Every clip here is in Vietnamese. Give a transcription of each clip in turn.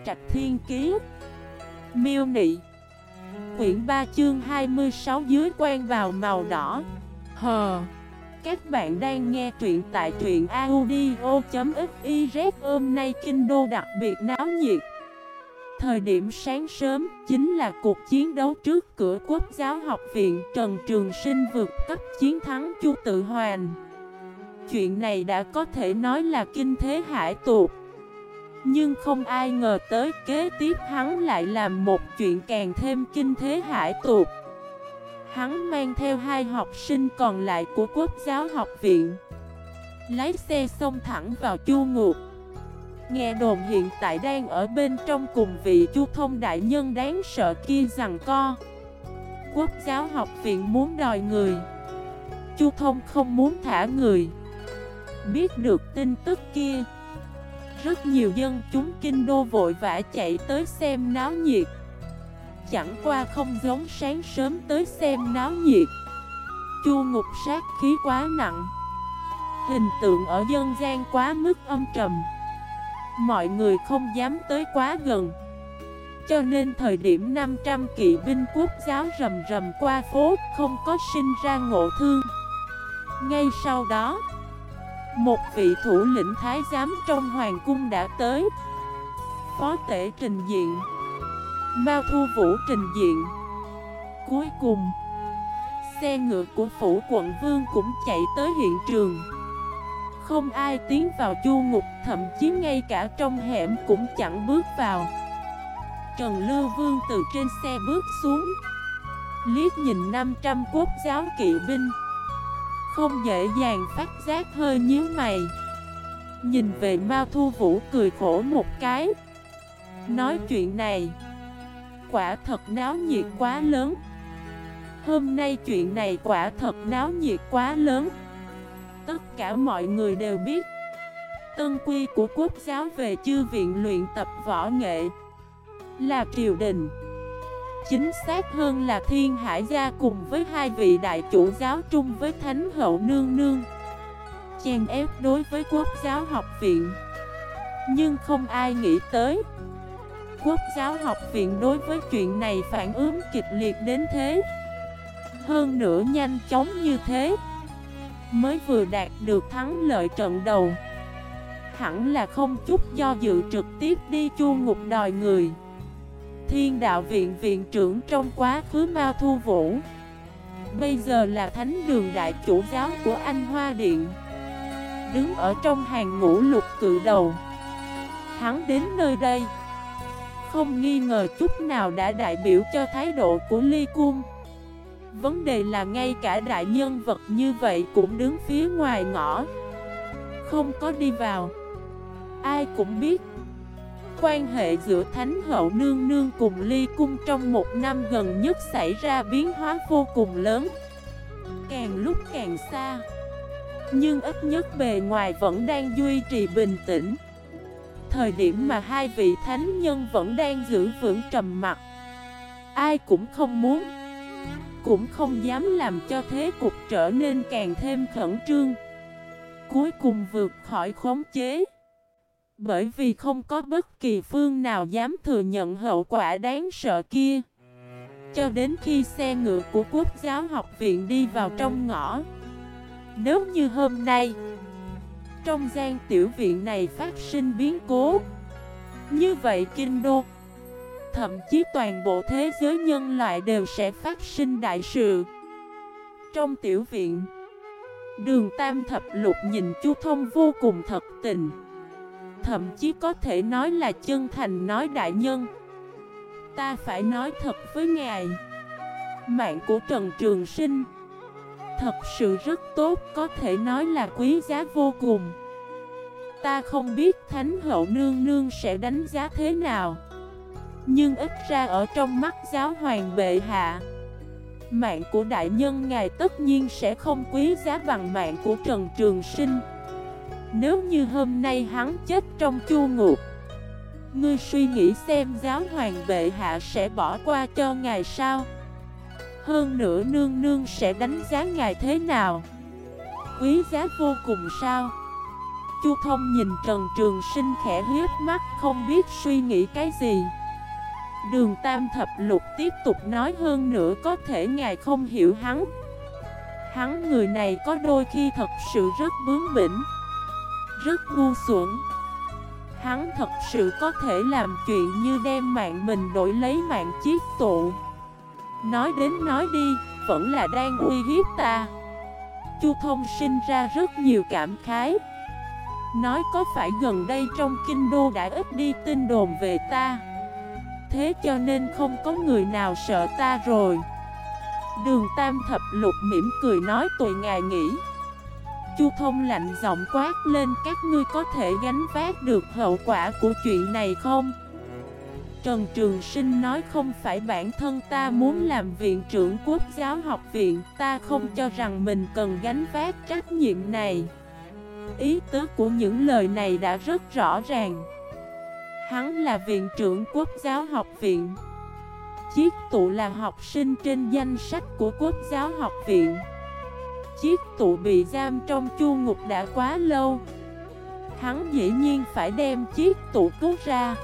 Trạch Thiên Kiế. Miêu Nị. Quyển 3 chương 26 dưới quan vào màu đỏ. Hờ. Các bạn đang nghe truyện tại truyện audio.xyz. Hôm nay kinh đô đặc biệt náo nhiệt. Thời điểm sáng sớm chính là cuộc chiến đấu trước cửa Quốc giáo học viện. Trần Trường Sinh vượt cấp chiến thắng Chu Tự Hoàn. Chuyện này đã có thể nói là kinh thế hải tuột. Nhưng không ai ngờ tới kế tiếp hắn lại làm một chuyện càng thêm kinh thế hải tuột. Hắn mang theo 2 học sinh còn lại của Quốc giáo học viện, lái xe xông thẳng vào Chu Ngục. Nghe đồn hiện tại đang ở bên trong cùng vị Chu Thông đại nhân đáng sợ kia giằng co. Quốc giáo học viện muốn đòi người, Chu Thông không muốn thả người. Biết được tin tức kia, rất nhiều dân chúng kinh đô vội vã chạy tới xem náo nhiệt. Chẳng qua không giống sáng sớm tới xem náo nhiệt. Chu Ngục sát khí quá nặng, hình tượng ở dân gian quá mức âm trầm, mọi người không dám tới quá gần. Cho nên thời điểm 500 kỵ binh Quốc giáo rầm rầm qua phố, không có sinh ra ngộ thương. Ngay sau đó, một vị thủ lĩnh thái giám trong hoàng cung đã tới. Phó tể trình diện, Mao Thu Vũ trình diện. Cuối cùng, xe ngựa của phủ quận vương cũng chạy tới hiện trường. Không ai tiến vào Chu Ngục, thậm chí ngay cả trong hẻm cũng chẳng bước vào. Trần Lưu Vương từ trên xe bước xuống, liếc nhìn 500 Quốc giáo kỵ binh, không dễ dàng phát giác hơi nhíu mày. Nhìn về Mao Thu Vũ cười khổ một cái, nói chuyện này quả thật náo nhiệt quá lớn. Hôm nay chuyện này quả thật náo nhiệt quá lớn. Tất cả mọi người đều biết tân quy của Quốc giáo về chư viện luyện tập võ nghệ là triều đình, chính xác hơn là Thiên Hải gia cùng với 2 vị đại chủ giáo trung với Thánh Hậu Nương Nương, chèn ép đối với Quốc giáo học viện. Nhưng không ai nghĩ tới Quốc giáo học viện đối với chuyện này phản ứng kịch liệt đến thế, hơn nữa nhanh chóng như thế. Mới vừa đạt được thắng lợi trận đầu, hẳn là không chút do dự trực tiếp đi Chu Ngục đòi người. Thiên đạo viện viện trưởng trong quá khứ Mao Thu Vũ, bây giờ là thánh đường đại chủ giáo của Anh Hoa Điện, đứng ở trong hàng ngũ lục cự đầu. Hắn đến nơi đây, không nghi ngờ chút nào đã đại biểu cho thái độ của Ly Cung. Vấn đề là ngay cả đại nhân vật như vậy cũng đứng phía ngoài ngõ, không có đi vào. Ai cũng biết quan hệ giữa Thánh Hậu Nương Nương cùng Ly Cung trong 1 năm gần nhất xảy ra biến hóa vô cùng lớn, càng lúc càng xa. Nhưng ít nhất bề ngoài vẫn đang duy trì bình tĩnh. Thời điểm mà 2 vị thánh nhân vẫn đang giữ vững trầm mặc, ai cũng không muốn, cũng không dám làm cho thế cục trở nên càng thêm khẩn trương, cuối cùng vượt khỏi khống chế. Bởi vì không có bất kỳ phương nào dám thừa nhận hậu quả đáng sợ kia. Cho đến khi xe ngựa của Quốc giáo học viện đi vào trong ngõ. Nếu như hôm nay trong gian tiểu viện này phát sinh biến cố, như vậy kinh đô, thậm chí toàn bộ thế giới nhân loại đều sẽ phát sinh đại sự. Trong tiểu viện, Đường Tam Thập Lục nhìn Chu Thông vô cùng thật tình, thậm chí có thể nói là chân thành nói: đại nhân, ta phải nói thật với ngài, mạng của Trần Trường Sinh thật sự rất tốt, có thể nói là quý giá vô cùng. Ta không biết Thánh Hậu Nương Nương sẽ đánh giá thế nào, nhưng ít ra ở trong mắt giáo hoàng bệ hạ, mạng của đại nhân ngài tất nhiên sẽ không quý giá bằng mạng của Trần Trường Sinh. Nếu như hôm nay hắn chết trong Chu Ngục, ngươi suy nghĩ xem giáo hoàng bệ hạ sẽ bỏ qua cho ngài sao? Hơn nữa nương nương sẽ đánh giá ngài thế nào? Quý giá vô cùng sao? Chu Thông nhìn Trần Trường Sinh khẽ hiếp mắt, không biết suy nghĩ cái gì. Đường Tam Thập Lục tiếp tục nói, hơn nữa có thể ngài không hiểu hắn. Hắn người này có đôi khi thật sự rất bướng bỉnh, rất ngu xuẩn. Hắn thật sự có thể làm chuyện như đem mạng mình đổi lấy mạng chiết tụ. Nói đến nói đi, vẫn là đang uy hiếp ta. Chu Thông sinh ra rất nhiều cảm khái. Nói có phải gần đây trong kinh đô đã ít đi tin đồn về ta, thế cho nên không có người nào sợ ta rồi. Đường Tam Thập Lục mỉm cười nói, tùy ngài nghĩ. Chu Thông lạnh giọng quát lên, các ngươi có thể gánh vác được hậu quả của chuyện này không? Trần Trường Sinh nói, không phải bản thân ta muốn làm viện trưởng Quốc giáo học viện, ta không cho rằng mình cần gánh vác trách nhiệm này. Ý tứ của những lời này đã rất rõ ràng. Hắn là viện trưởng Quốc giáo học viện, Chiết Tụ là học sinh trên danh sách của Quốc giáo học viện. Chiết Tụ bị giam trong chu ngục đã quá lâu, hắn dĩ nhiên phải đem Chiết Tụ cứu ra.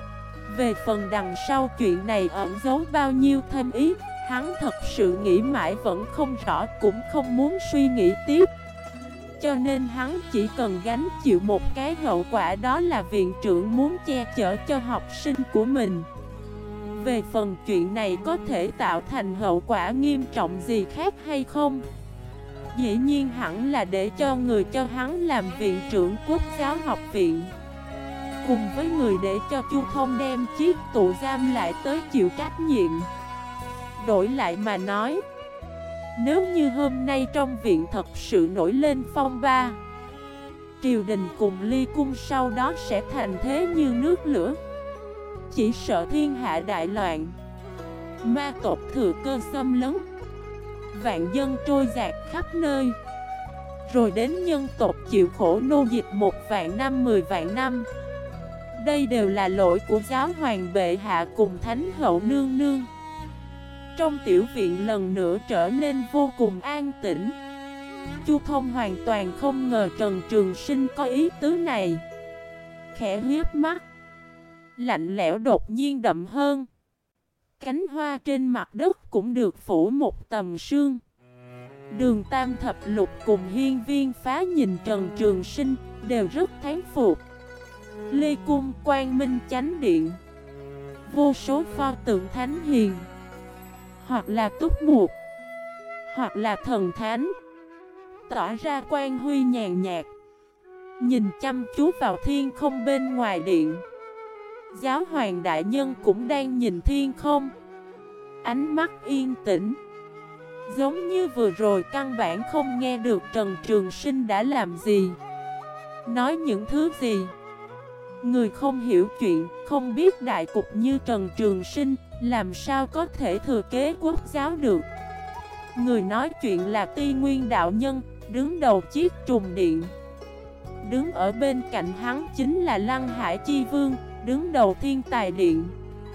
Về phần đằng sau chuyện này ẩn giấu bao nhiêu thâm ý, hắn thật sự nghĩ mãi vẫn không rõ, cũng không muốn suy nghĩ tiếp. Cho nên hắn chỉ cần gánh chịu một cái hậu quả, đó là viện trưởng muốn che chở cho học sinh của mình. Về phần chuyện này có thể tạo thành hậu quả nghiêm trọng gì khác hay không, dĩ nhiên hẳn là để cho người cho hắn làm viện trưởng Quốc giáo học viện, cùng với người để cho Chu Thông đem Chiết Tụ giam lại tới chịu trách nhiệm. Đổi lại mà nói, nếu như hôm nay trong viện thật sự nổi lên phong ba, triều đình cùng ly cung sau đó sẽ thành thế như nước lửa, chỉ sợ thiên hạ đại loạn, ma tộc thừa cơ xâm lấn, vạn dân trôi dạt khắp nơi, rồi đến nhân tộc chịu khổ nô dịch 1 vạn năm 10 vạn năm. Đây đều là lỗi của giáo hoàng bệ hạ cùng thánh hậu nương nương. Trong tiểu viện lần nữa trở nên vô cùng an tĩnh. Chu Thông hoàn toàn không ngờ Trần Trường Sinh có ý tứ này. Khẽ hiếp mắt, lạnh lẽo đột nhiên đậm hơn. Cánh hoa trên mặt đất cũng được phủ một tầng sương. Đường Tam Thập Lục cùng Hiên Viên Phá nhìn Trần Trường Sinh đều rất thán phục. Lê Cung, Quang Minh Chánh Điện, vô số pho tượng thánh hiền, hoặc là túc mục, hoặc là thần thánh, tỏa ra quang huy nhàn nhạt, nhìn chăm chú vào thiên không bên ngoài điện. Giáo hoàng đại nhân cũng đang nhìn thiên không, ánh mắt yên tĩnh, giống như vừa rồi căn bản không nghe được Trần Trường Sinh đã làm gì, nói những thứ gì. Người không hiểu chuyện, không biết đại cục như Trần Trường Sinh, làm sao có thể thừa kế quốc giáo được. Người nói chuyện là Ti Nguyên đạo nhân, đứng đầu Chiết Trùng Điện. Đứng ở bên cạnh hắn chính là Lăng Hải Chi Vương, đứng đầu Thiên Tài Điện.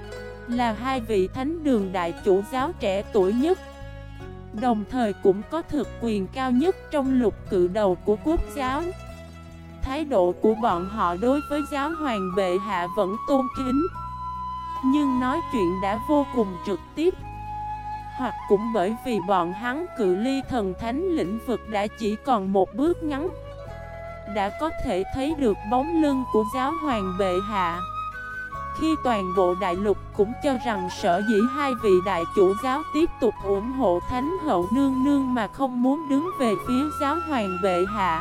Là hai vị thánh đường đại chủ giáo trẻ tuổi nhất, đồng thời cũng có thực quyền cao nhất trong lục cự đầu của quốc giáo. Thái độ của bọn họ đối với giáo hoàng bệ hạ vẫn tôn kính, nhưng nói chuyện đã vô cùng trực tiếp. Hoặc cũng bởi vì bọn hắn cự ly thần thánh lĩnh vực đã chỉ còn một bước ngắn, đã có thể thấy được bóng lưng của giáo hoàng bệ hạ. Khi toàn bộ đại lục cũng cho rằng sở dĩ hai vị đại chủ giáo tiếp tục ủng hộ thánh hậu nương nương mà không muốn đứng về phía giáo hoàng bệ hạ,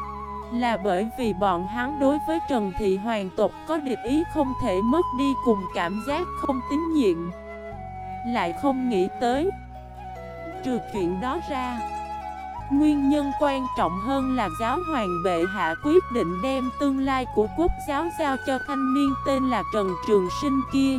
là bởi vì bọn hắn đối với Trần Thị hoàng tộc có địch ý không thể mất đi, cùng cảm giác không tín nhiệm. Lại không nghĩ tới, trừ chuyện đó ra, nguyên nhân quan trọng hơn là giáo hoàng bệ hạ quyết định đem tương lai của quốc giáo giao cho thanh niên tên là Trần Trường Sinh kia.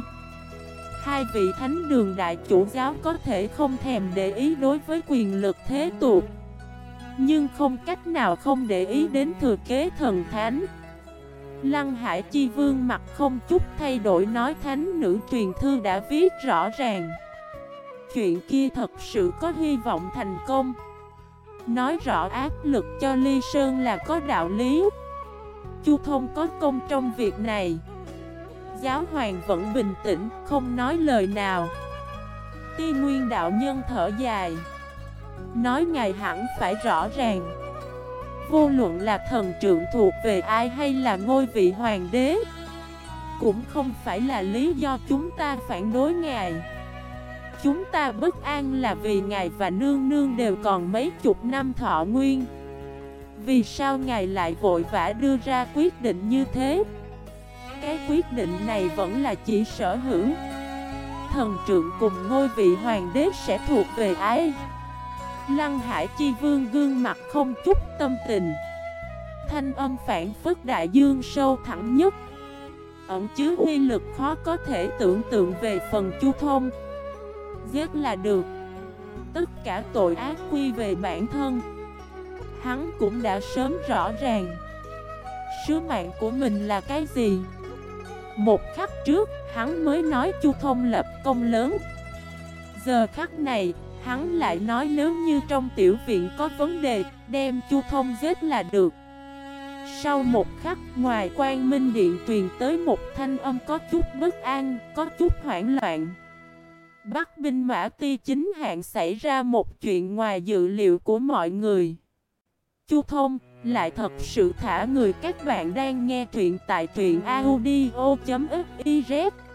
Hai vị thánh đường đại chủ giáo có thể không thèm để ý đối với quyền lực thế tục, nhưng không cách nào không để ý đến thừa kế thần thánh. Lăng Hải Chi Vương mặt không chút thay đổi nói, thánh nữ truyền thư đã viết rõ ràng, chuyện kia thật sự có hy vọng thành công. Nói rõ áp lực cho Ly Sơn là có đạo lý. Chu Thông có công trong việc này. Giáo hoàng vẫn bình tĩnh, không nói lời nào. Ti Nguyên đạo nhân thở dài, nói ngài hẳn phải rõ ràng, vô luận là thần trượng thuộc về ai hay là ngôi vị hoàng đế, cũng không phải là lý do chúng ta phản đối ngài. Chúng ta bất an là vì ngài và nương nương đều còn mấy chục năm thọ nguyên. Vì sao ngài lại vội vã đưa ra quyết định như thế? Cái quyết định này vẫn là chỉ sở hữu. Thần trượng cùng ngôi vị hoàng đế sẽ thuộc về ai? Lăng Hải Chi Vương gương mặt không chút tâm tình. Thanh âm phản phất đại dương sâu thẳm nhất, ẩn chứa uy lực khó có thể tưởng tượng về phần Chu Thông. Giết là được. Tất cả tội ác quy về bản thân. Hắn cũng đã sớm rõ ràng sứ mạng của mình là cái gì. Một khắc trước, hắn mới nói Chu Thông lập công lớn. Giờ khắc này, hắn lại nói nếu như trong tiểu viện có vấn đề, đem Chu Thông giết là được. Sau một khắc, ngoài Quang Minh Điện truyền tới một thanh âm có chút bất an, có chút hoảng loạn. Bắc binh Mã Ti chính hạng xảy ra một chuyện ngoài dự liệu của mọi người. Chu Thông lại thật sự thả người. Các bạn đang nghe truyện tại truyện audio.fiz.